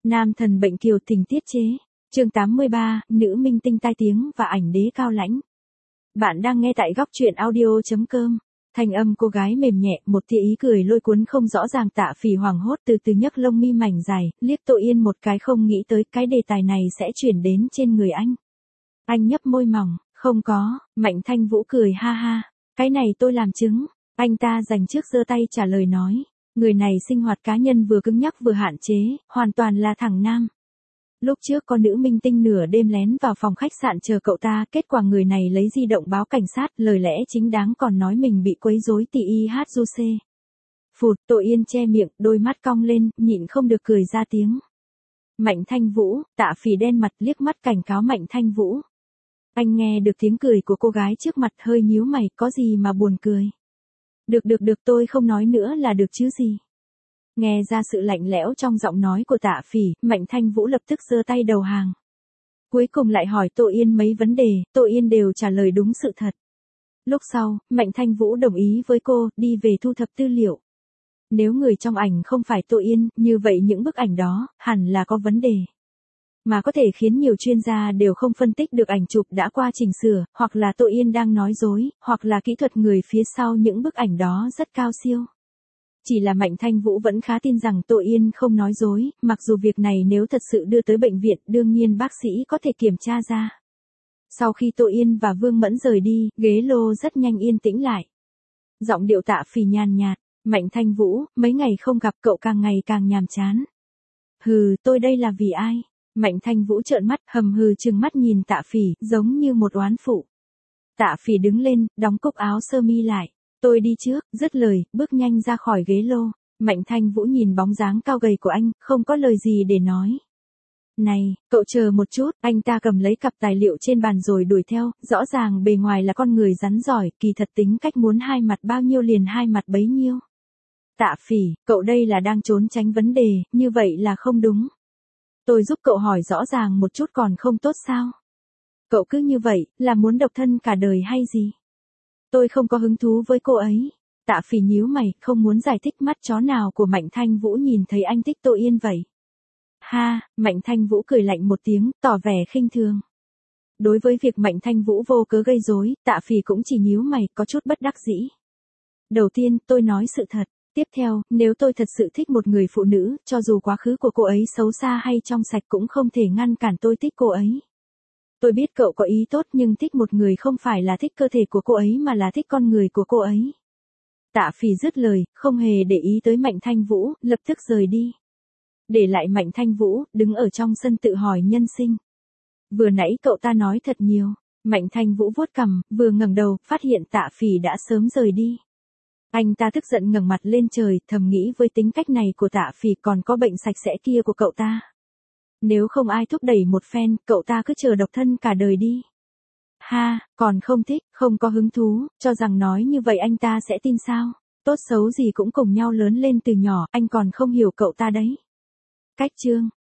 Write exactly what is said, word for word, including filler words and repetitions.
Nam thần bệnh kiều tình tiết chế. Chương tám mươi ba, nữ minh tinh tai tiếng và ảnh đế cao lãnh. Bạn đang nghe tại góc truyện audio chấm com. Thanh âm cô gái mềm nhẹ, một tia ý cười lôi cuốn không rõ ràng. Tạ Phỉ hoảng hốt từ từ nhấc lông mi mảnh dài, liếc Tô Yên một cái, không nghĩ tới cái đề tài này sẽ chuyển đến trên người anh. Anh nhấp môi mỏng, không có. Mạnh Thanh Vũ cười ha ha. Cái này tôi làm chứng. Anh ta dành trước giơ tay trả lời nói. Người này sinh hoạt cá nhân vừa cứng nhắc vừa hạn chế, hoàn toàn là thằng nam. Lúc trước có nữ minh tinh nửa đêm lén vào phòng khách sạn chờ cậu ta, kết quả người này lấy di động báo cảnh sát, lời lẽ chính đáng còn nói mình bị quấy rối tì y hát du xê. Phụt, Tô Yên che miệng, đôi mắt cong lên, nhịn không được cười ra tiếng. Mạnh Thanh Vũ. Tạ Phỉ đen mặt liếc mắt cảnh cáo Mạnh Thanh Vũ. Anh nghe được tiếng cười của cô gái trước mặt, hơi nhíu mày, có gì mà buồn cười. Được được được, tôi không nói nữa là được chứ gì. Nghe ra sự lạnh lẽo trong giọng nói của Tạ Phỉ, Mạnh Thanh Vũ lập tức giơ tay đầu hàng. Cuối cùng lại hỏi Tô Yên mấy vấn đề, Tô Yên đều trả lời đúng sự thật. Lúc sau, Mạnh Thanh Vũ đồng ý với cô, đi về thu thập tư liệu. Nếu người trong ảnh không phải Tô Yên, như vậy những bức ảnh đó, hẳn là có vấn đề. Mà có thể khiến nhiều chuyên gia đều không phân tích được ảnh chụp đã qua chỉnh sửa, hoặc là Tô Yên đang nói dối, hoặc là kỹ thuật người phía sau những bức ảnh đó rất cao siêu. Chỉ là Mạnh Thanh Vũ vẫn khá tin rằng Tô Yên không nói dối, mặc dù việc này nếu thật sự đưa tới bệnh viện, đương nhiên bác sĩ có thể kiểm tra ra. Sau khi Tô Yên và Vương Mẫn rời đi, ghế lô rất nhanh yên tĩnh lại. Giọng điệu Tạ Phỉ nhàn nhạt, Mạnh Thanh Vũ, mấy ngày không gặp cậu càng ngày càng nhàm chán. Hừ, tôi đây là vì ai? Mạnh Thanh Vũ trợn mắt, hầm hừ trừng mắt nhìn Tạ Phỉ, giống như một oán phụ. Tạ Phỉ đứng lên, đóng cúc áo sơ mi lại. Tôi đi trước, dứt lời, bước nhanh ra khỏi ghế lô. Mạnh Thanh Vũ nhìn bóng dáng cao gầy của anh, không có lời gì để nói. Này, cậu chờ một chút, anh ta cầm lấy cặp tài liệu trên bàn rồi đuổi theo, rõ ràng bề ngoài là con người rắn giỏi, kỳ thật tính cách muốn hai mặt bao nhiêu liền hai mặt bấy nhiêu. Tạ Phỉ, cậu đây là đang trốn tránh vấn đề, như vậy là không đúng. Tôi giúp cậu hỏi rõ ràng một chút còn không tốt sao? Cậu cứ như vậy, là muốn độc thân cả đời hay gì? Tôi không có hứng thú với cô ấy. Tạ Phỉ nhíu mày, không muốn giải thích, mắt chó nào của Mạnh Thanh Vũ nhìn thấy anh thích Tô Yên vậy. Ha, Mạnh Thanh Vũ cười lạnh một tiếng, tỏ vẻ khinh thường. Đối với việc Mạnh Thanh Vũ vô cớ gây rối, Tạ Phỉ cũng chỉ nhíu mày, có chút bất đắc dĩ. Đầu tiên, tôi nói sự thật. Tiếp theo, nếu tôi thật sự thích một người phụ nữ, cho dù quá khứ của cô ấy xấu xa hay trong sạch cũng không thể ngăn cản tôi thích cô ấy. Tôi biết cậu có ý tốt nhưng thích một người không phải là thích cơ thể của cô ấy mà là thích con người của cô ấy. Tạ Phỉ dứt lời, không hề để ý tới Mạnh Thanh Vũ, lập tức rời đi. Để lại Mạnh Thanh Vũ, đứng ở trong sân tự hỏi nhân sinh. Vừa nãy cậu ta nói thật nhiều. Mạnh Thanh Vũ vuốt cằm, vừa ngẩng đầu, phát hiện Tạ Phỉ đã sớm rời đi. Anh ta tức giận ngẩng mặt lên trời, thầm nghĩ với tính cách này của Tạ Phỉ còn có bệnh sạch sẽ kia của cậu ta. Nếu không ai thúc đẩy một phen, cậu ta cứ chờ độc thân cả đời đi. Ha, còn không thích, không có hứng thú, cho rằng nói như vậy anh ta sẽ tin sao? Tốt xấu gì cũng cùng nhau lớn lên từ nhỏ, anh còn không hiểu cậu ta đấy. Cách chương.